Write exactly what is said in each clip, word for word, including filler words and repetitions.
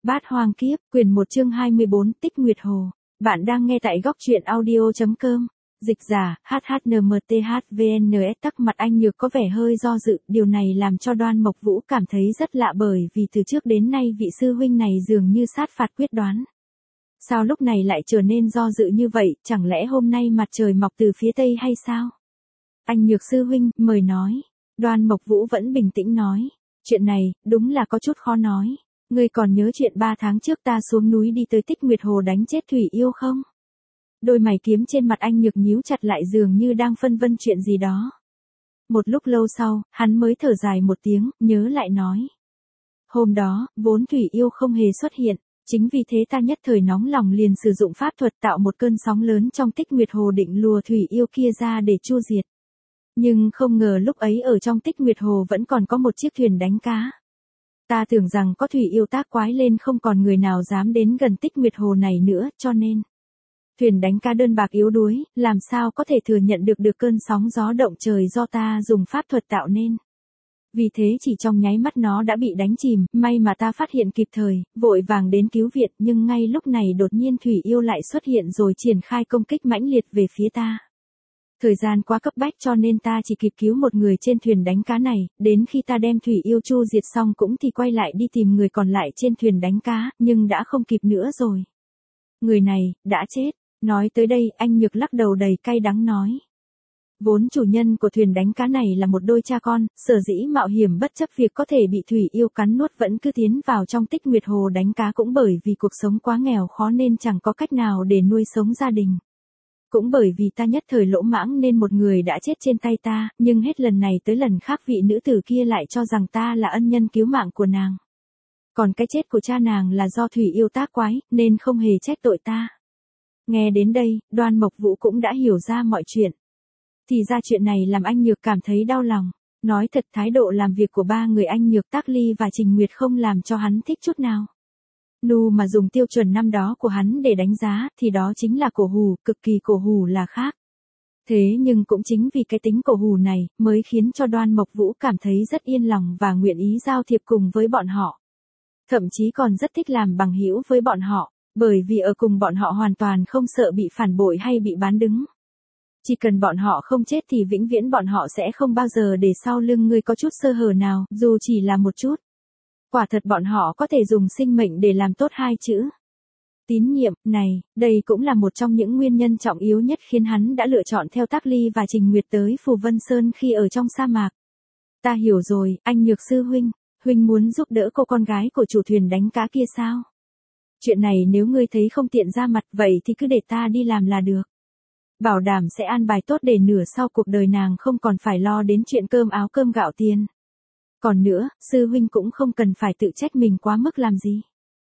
Bát Hoang Kiếp, quyển một chương hai mươi bốn, Tích Nguyệt Hồ. Bạn đang nghe tại góc truyện audio.com. Dịch giả, hát hát en em tê hát vê en ét. Tắc mặt anh Nhược có vẻ hơi do dự, điều này làm cho Đoan Mộc Vũ cảm thấy rất lạ bởi vì từ trước đến nay vị sư huynh này dường như sát phạt quyết đoán. Sao lúc này lại trở nên do dự như vậy, chẳng lẽ hôm nay mặt trời mọc từ phía tây hay sao? Anh Nhược sư huynh, mời nói. Đoan Mộc Vũ vẫn bình tĩnh nói. Chuyện này, đúng là có chút khó nói. Ngươi còn nhớ chuyện ba tháng trước ta xuống núi đi tới Tích Nguyệt Hồ đánh chết Thủy Yêu không? Đôi mày kiếm trên mặt anh Nhược nhíu chặt lại dường như đang phân vân chuyện gì đó. Một lúc lâu sau, hắn mới thở dài một tiếng, nhớ lại nói. Hôm đó, vốn Thủy Yêu không hề xuất hiện, chính vì thế ta nhất thời nóng lòng liền sử dụng pháp thuật tạo một cơn sóng lớn trong Tích Nguyệt Hồ định lùa Thủy Yêu kia ra để chu diệt. Nhưng không ngờ lúc ấy ở trong Tích Nguyệt Hồ vẫn còn có một chiếc thuyền đánh cá. Ta tưởng rằng có Thủy Yêu tác quái lên không còn người nào dám đến gần Tích Nguyệt Hồ này nữa, cho nên thuyền đánh cá đơn bạc yếu đuối, làm sao có thể thừa nhận được được cơn sóng gió động trời do ta dùng pháp thuật tạo nên. Vì thế chỉ trong nháy mắt nó đã bị đánh chìm, may mà ta phát hiện kịp thời, vội vàng đến cứu viện, nhưng ngay lúc này đột nhiên Thủy Yêu lại xuất hiện rồi triển khai công kích mãnh liệt về phía ta. Thời gian quá cấp bách cho nên ta chỉ kịp cứu một người trên thuyền đánh cá này, đến khi ta đem Thủy Yêu chu diệt xong cũng thì quay lại đi tìm người còn lại trên thuyền đánh cá, nhưng đã không kịp nữa rồi. Người này, đã chết. Nói tới đây, anh Nhược lắc đầu đầy cay đắng nói. Vốn chủ nhân của thuyền đánh cá này là một đôi cha con, sở dĩ mạo hiểm bất chấp việc có thể bị Thủy Yêu cắn nuốt vẫn cứ tiến vào trong Tích Nguyệt Hồ đánh cá cũng bởi vì cuộc sống quá nghèo khó nên chẳng có cách nào để nuôi sống gia đình. Cũng bởi vì ta nhất thời lỗ mãng nên một người đã chết trên tay ta, nhưng hết lần này tới lần khác vị nữ tử kia lại cho rằng ta là ân nhân cứu mạng của nàng. Còn cái chết của cha nàng là do Thủy Yêu tác quái, nên không hề trách tội ta. Nghe đến đây, Đoan Mộc Vũ cũng đã hiểu ra mọi chuyện. Thì ra chuyện này làm anh Nhược cảm thấy đau lòng. Nói thật thái độ làm việc của ba người anh Nhược Tác Ly và Trình Nguyệt không làm cho hắn thích chút nào. Nu mà dùng tiêu chuẩn năm đó của hắn để đánh giá thì đó chính là cổ hủ, cực kỳ cổ hủ là khác. Thế nhưng cũng chính vì cái tính cổ hủ này mới khiến cho Đoan Mộc Vũ cảm thấy rất yên lòng và nguyện ý giao thiệp cùng với bọn họ. Thậm chí còn rất thích làm bằng hữu với bọn họ, bởi vì ở cùng bọn họ hoàn toàn không sợ bị phản bội hay bị bán đứng. Chỉ cần bọn họ không chết thì vĩnh viễn bọn họ sẽ không bao giờ để sau lưng ngươi có chút sơ hở nào, dù chỉ là một chút. Quả thật bọn họ có thể dùng sinh mệnh để làm tốt hai chữ. Tín nhiệm, này, đây cũng là một trong những nguyên nhân trọng yếu nhất khiến hắn đã lựa chọn theo Tác Ly và Trình Nguyệt tới Phù Vân Sơn khi ở trong sa mạc. Ta hiểu rồi, anh Nhược sư huynh, huynh muốn giúp đỡ cô con gái của chủ thuyền đánh cá kia sao? Chuyện này nếu ngươi thấy không tiện ra mặt vậy thì cứ để ta đi làm là được. Bảo đảm sẽ an bài tốt để nửa sau cuộc đời nàng không còn phải lo đến chuyện cơm áo cơm gạo tiền. Còn nữa, sư huynh cũng không cần phải tự trách mình quá mức làm gì.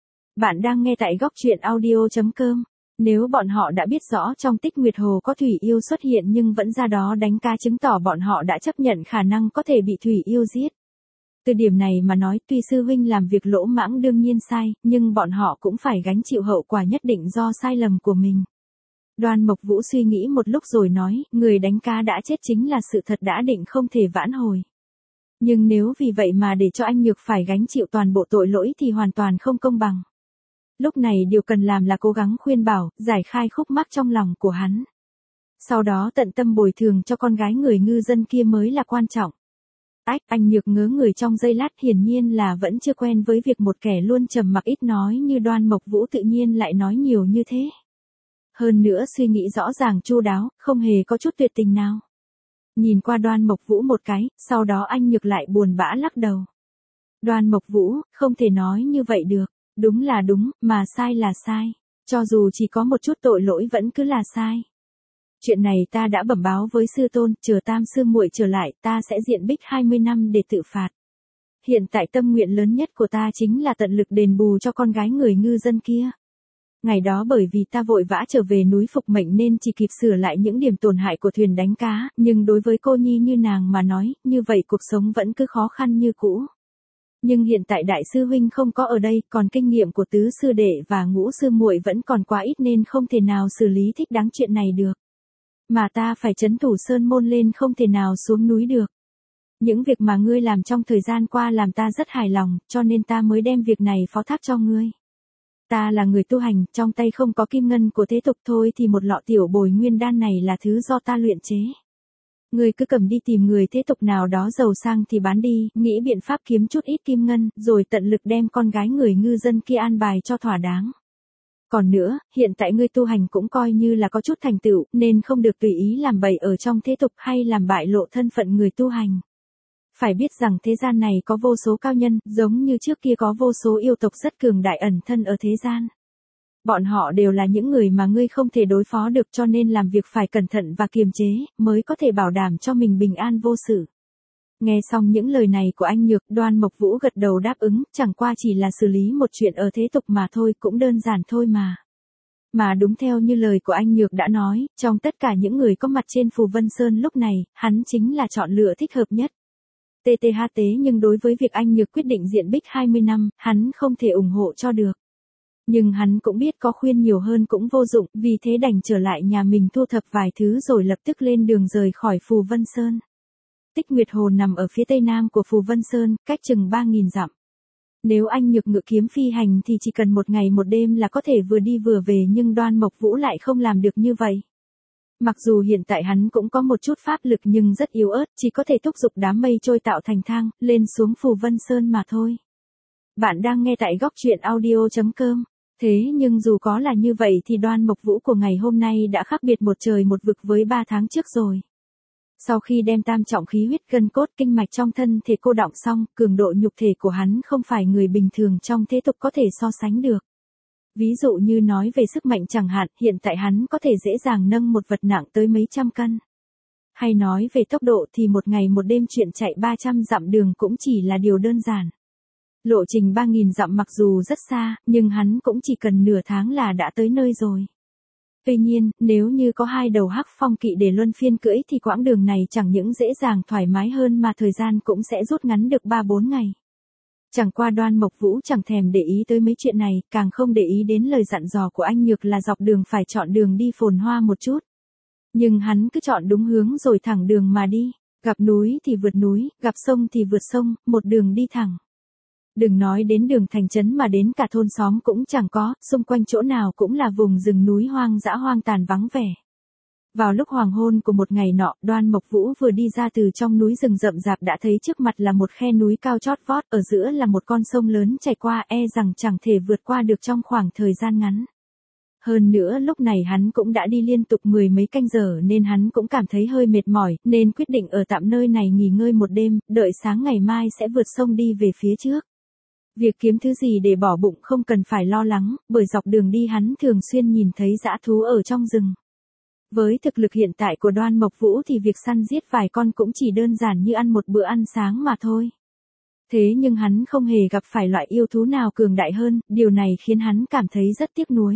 Bạn đang nghe tại góc truyện audio.com. Nếu bọn họ đã biết rõ trong Tích Nguyệt Hồ có Thủy Yêu xuất hiện nhưng vẫn ra đó đánh cá chứng tỏ bọn họ đã chấp nhận khả năng có thể bị Thủy Yêu giết. Từ điểm này mà nói tuy sư huynh làm việc lỗ mãng đương nhiên sai, nhưng bọn họ cũng phải gánh chịu hậu quả nhất định do sai lầm của mình. Đoan Mộc Vũ suy nghĩ một lúc rồi nói, người đánh cá đã chết chính là sự thật đã định không thể vãn hồi. Nhưng nếu vì vậy mà để cho anh Nhược phải gánh chịu toàn bộ tội lỗi thì hoàn toàn không công bằng. Lúc này điều cần làm là cố gắng khuyên bảo, giải khai khúc mắc trong lòng của hắn. Sau đó tận tâm bồi thường cho con gái người ngư dân kia mới là quan trọng. Ách, anh Nhược ngớ người trong giây lát hiển nhiên là vẫn chưa quen với việc một kẻ luôn trầm mặc ít nói như Đoan Mộc Vũ tự nhiên lại nói nhiều như thế. Hơn nữa suy nghĩ rõ ràng chu đáo, không hề có chút tuyệt tình nào. Nhìn qua Đoan Mộc Vũ một cái, sau đó anh Nhược lại buồn bã lắc đầu. Đoan Mộc Vũ, không thể nói như vậy được, đúng là đúng, mà sai là sai, cho dù chỉ có một chút tội lỗi vẫn cứ là sai. Chuyện này ta đã bẩm báo với sư tôn, chờ tam sư muội trở lại, ta sẽ diện bích hai mươi năm để tự phạt. Hiện tại tâm nguyện lớn nhất của ta chính là tận lực đền bù cho con gái người ngư dân kia. Ngày đó bởi vì ta vội vã trở về núi phục mệnh nên chỉ kịp sửa lại những điểm tổn hại của thuyền đánh cá, nhưng đối với cô nhi như nàng mà nói, như vậy cuộc sống vẫn cứ khó khăn như cũ. Nhưng hiện tại đại sư huynh không có ở đây, còn kinh nghiệm của tứ sư đệ và ngũ sư muội vẫn còn quá ít nên không thể nào xử lý thích đáng chuyện này được. Mà ta phải trấn thủ sơn môn lên không thể nào xuống núi được. Những việc mà ngươi làm trong thời gian qua làm ta rất hài lòng, cho nên ta mới đem việc này phó thác cho ngươi. Ta là người tu hành, trong tay không có kim ngân của thế tục thôi thì một lọ tiểu bồi nguyên đan này là thứ do ta luyện chế. Ngươi cứ cầm đi tìm người thế tục nào đó giàu sang thì bán đi, nghĩ biện pháp kiếm chút ít kim ngân, rồi tận lực đem con gái người ngư dân kia an bài cho thỏa đáng. Còn nữa, hiện tại ngươi tu hành cũng coi như là có chút thành tựu, nên không được tùy ý làm bậy ở trong thế tục hay làm bại lộ thân phận người tu hành. Phải biết rằng thế gian này có vô số cao nhân, giống như trước kia có vô số yêu tộc rất cường đại ẩn thân ở thế gian. Bọn họ đều là những người mà ngươi không thể đối phó được, cho nên làm việc phải cẩn thận và kiềm chế, mới có thể bảo đảm cho mình bình an vô sự. Nghe xong những lời này của anh Nhược, Đoan Mộc Vũ gật đầu đáp ứng, chẳng qua chỉ là xử lý một chuyện ở thế tục mà thôi, cũng đơn giản thôi mà. Mà đúng theo như lời của anh Nhược đã nói, trong tất cả những người có mặt trên Phù Vân Sơn lúc này, hắn chính là chọn lựa thích hợp nhất. tê tê hát tế nhưng đối với việc anh Nhược quyết định diện bích hai mươi năm, hắn không thể ủng hộ cho được. Nhưng hắn cũng biết có khuyên nhiều hơn cũng vô dụng, vì thế đành trở lại nhà mình thu thập vài thứ rồi lập tức lên đường rời khỏi Phù Vân Sơn. Tích Nguyệt Hồ nằm ở phía tây nam của Phù Vân Sơn, cách chừng ba nghìn dặm. Nếu anh Nhược ngự kiếm phi hành thì chỉ cần một ngày một đêm là có thể vừa đi vừa về, nhưng Đoan Mộc Vũ lại không làm được như vậy. Mặc dù hiện tại hắn cũng có một chút pháp lực nhưng rất yếu ớt, chỉ có thể thúc giục đám mây trôi tạo thành thang, lên xuống Phù Vân Sơn mà thôi. Bạn đang nghe tại góc truyện audio chấm com. Thế nhưng dù có là như vậy thì Đoan Mộc Vũ của ngày hôm nay đã khác biệt một trời một vực với ba tháng trước rồi. Sau khi đem tam trọng khí huyết gân cốt kinh mạch trong thân thể cô đọng xong, cường độ nhục thể của hắn không phải người bình thường trong thế tục có thể so sánh được. Ví dụ như nói về sức mạnh chẳng hạn, hiện tại hắn có thể dễ dàng nâng một vật nặng tới mấy trăm cân. Hay nói về tốc độ thì một ngày một đêm chuyện chạy ba trăm dặm đường cũng chỉ là điều đơn giản. Lộ trình ba nghìn dặm mặc dù rất xa, nhưng hắn cũng chỉ cần nửa tháng là đã tới nơi rồi. Tuy nhiên, nếu như có hai đầu hắc phong kỵ để luân phiên cưỡi thì quãng đường này chẳng những dễ dàng thoải mái hơn mà thời gian cũng sẽ rút ngắn được ba bốn ngày. Chẳng qua Đoan Mộc Vũ chẳng thèm để ý tới mấy chuyện này, càng không để ý đến lời dặn dò của anh Nhược là dọc đường phải chọn đường đi phồn hoa một chút. Nhưng hắn cứ chọn đúng hướng rồi thẳng đường mà đi, gặp núi thì vượt núi, gặp sông thì vượt sông, một đường đi thẳng. Đừng nói đến đường thành trấn mà đến cả thôn xóm cũng chẳng có, xung quanh chỗ nào cũng là vùng rừng núi hoang dã hoang tàn vắng vẻ. Vào lúc hoàng hôn của một ngày nọ, Đoan Mộc Vũ vừa đi ra từ trong núi rừng rậm rạp đã thấy trước mặt là một khe núi cao chót vót, ở giữa là một con sông lớn chảy qua, e rằng chẳng thể vượt qua được trong khoảng thời gian ngắn. Hơn nữa lúc này hắn cũng đã đi liên tục mười mấy canh giờ nên hắn cũng cảm thấy hơi mệt mỏi, nên quyết định ở tạm nơi này nghỉ ngơi một đêm, đợi sáng ngày mai sẽ vượt sông đi về phía trước. Việc kiếm thứ gì để bỏ bụng không cần phải lo lắng, bởi dọc đường đi hắn thường xuyên nhìn thấy dã thú ở trong rừng. Với thực lực hiện tại của Đoan Mộc Vũ thì việc săn giết vài con cũng chỉ đơn giản như ăn một bữa ăn sáng mà thôi. Thế nhưng hắn không hề gặp phải loại yêu thú nào cường đại hơn, điều này khiến hắn cảm thấy rất tiếc nuối.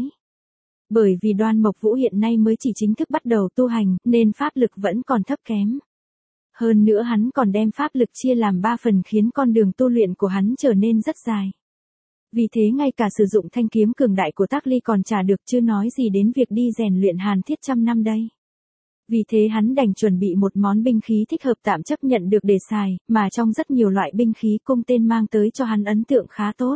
Bởi vì Đoan Mộc Vũ hiện nay mới chỉ chính thức bắt đầu tu hành, nên pháp lực vẫn còn thấp kém. Hơn nữa hắn còn đem pháp lực chia làm ba phần khiến con đường tu luyện của hắn trở nên rất dài. Vì thế ngay cả sử dụng thanh kiếm cường đại của Tác Ly còn chả được, chưa nói gì đến việc đi rèn luyện hàn thiết trăm năm đây. Vì thế hắn đành chuẩn bị một món binh khí thích hợp tạm chấp nhận được để xài, mà trong rất nhiều loại binh khí cung tên mang tới cho hắn ấn tượng khá tốt.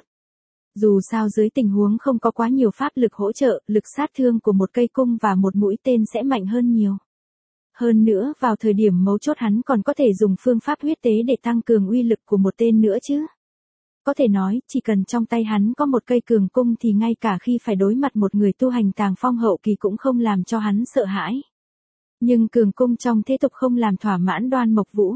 Dù sao dưới tình huống không có quá nhiều pháp lực hỗ trợ, lực sát thương của một cây cung và một mũi tên sẽ mạnh hơn nhiều. Hơn nữa, vào thời điểm mấu chốt hắn còn có thể dùng phương pháp huyết tế để tăng cường uy lực của một tên nữa chứ. Có thể nói, chỉ cần trong tay hắn có một cây cường cung thì ngay cả khi phải đối mặt một người tu hành tàng phong hậu kỳ cũng không làm cho hắn sợ hãi. Nhưng cường cung trong thế tục không làm thỏa mãn Đoan Mộc Vũ.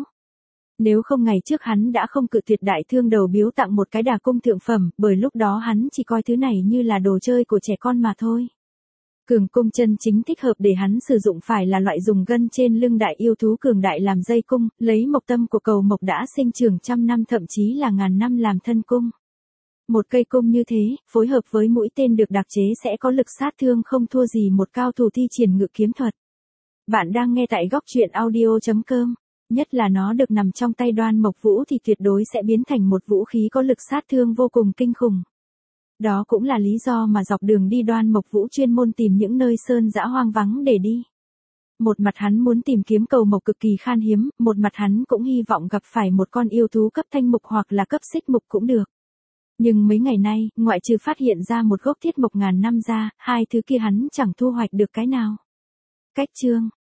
Nếu không ngày trước hắn đã không cự tuyệt đại thương đầu biếu tặng một cái đà cung thượng phẩm, bởi lúc đó hắn chỉ coi thứ này như là đồ chơi của trẻ con mà thôi. Cường cung chân chính thích hợp để hắn sử dụng phải là loại dùng gân trên lưng đại yêu thú cường đại làm dây cung, lấy mộc tâm của cầu mộc đã sinh trưởng trăm năm thậm chí là ngàn năm làm thân cung. Một cây cung như thế, phối hợp với mũi tên được đặc chế sẽ có lực sát thương không thua gì một cao thủ thi triển ngự kiếm thuật. Bạn đang nghe tại góc truyện audio chấm com. Nhất là nó được nằm trong tay Đoan Mộc Vũ thì tuyệt đối sẽ biến thành một vũ khí có lực sát thương vô cùng kinh khủng. Đó cũng là lý do mà dọc đường đi Đoan Mộc Vũ chuyên môn tìm những nơi sơn dã hoang vắng để đi. Một mặt hắn muốn tìm kiếm cầu mộc cực kỳ khan hiếm, một mặt hắn cũng hy vọng gặp phải một con yêu thú cấp thanh mục hoặc là cấp xích mục cũng được. Nhưng mấy ngày nay, ngoại trừ phát hiện ra một gốc thiết mộc ngàn năm ra, hai thứ kia hắn chẳng thu hoạch được cái nào. Cách chương